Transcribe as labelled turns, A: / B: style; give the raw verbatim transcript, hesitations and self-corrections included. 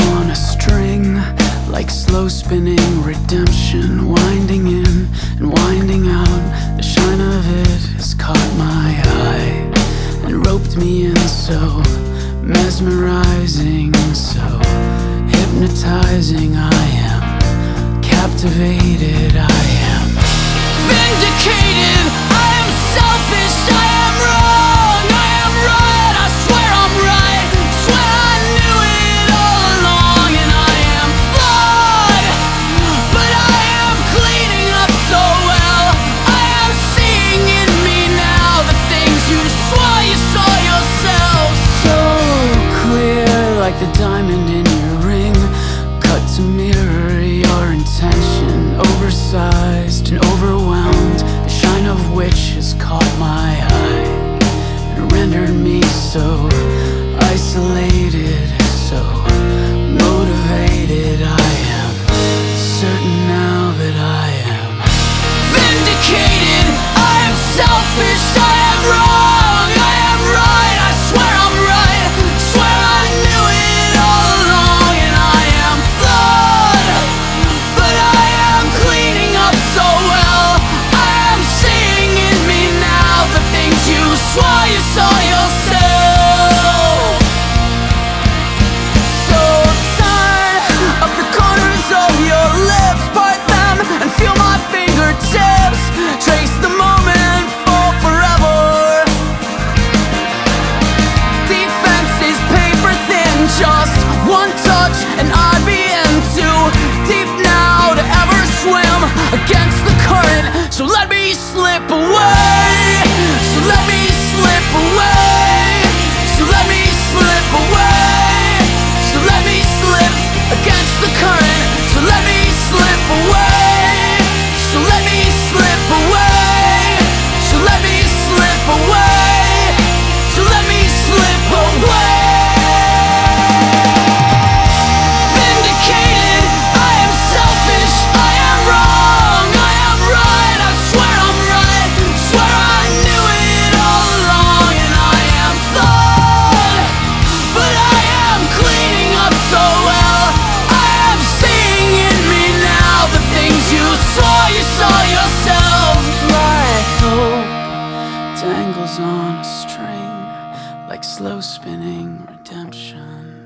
A: on a string, like slow spinning redemption, winding in and winding out. The shine of it has caught my eye and roped me in, so mesmerizing, so hypnotizing. I am captivated, I am vindicated. I am selfish, I am wrong, I am right, I swear I'm right, swear I knew it all along. And I am flawed, but I am cleaning up so well. I am seeing in me now the things you swore you saw yourself. So clear, like the diamond in your ring, cut to mirror your intention, oversized and overwhelmed, the shine of which has caught my eye and rendered me so isolated, so motivated. I am certain now that I am vindicated. I am selfish, I am wrong, I am right, I swear I'm right, swear I knew it all along. And I am flawed, but I am cleaning up so well. I am seeing in me now the things you swore you saw yourself. So turn up the corners of your lips, part them and feel my fingertips, trace the moment for forever. Defense is paper thin, just one touch and I'd be in too deep now to ever swim against the current. So let me slip away, so let me slip away, so let me slip away, so let me slip against the current. So let me slip away, so let me slip away, so let me slip away, so let me slip away. Vindicated, I am selfish, I am wrong, I am right, I swear I'm right, swear I knew it all along. And I am flawed, but I am cleaning up so well. I am seeing in me now the things you swore you saw yourself. Like hope dangles on a string, like slow spinning redemption.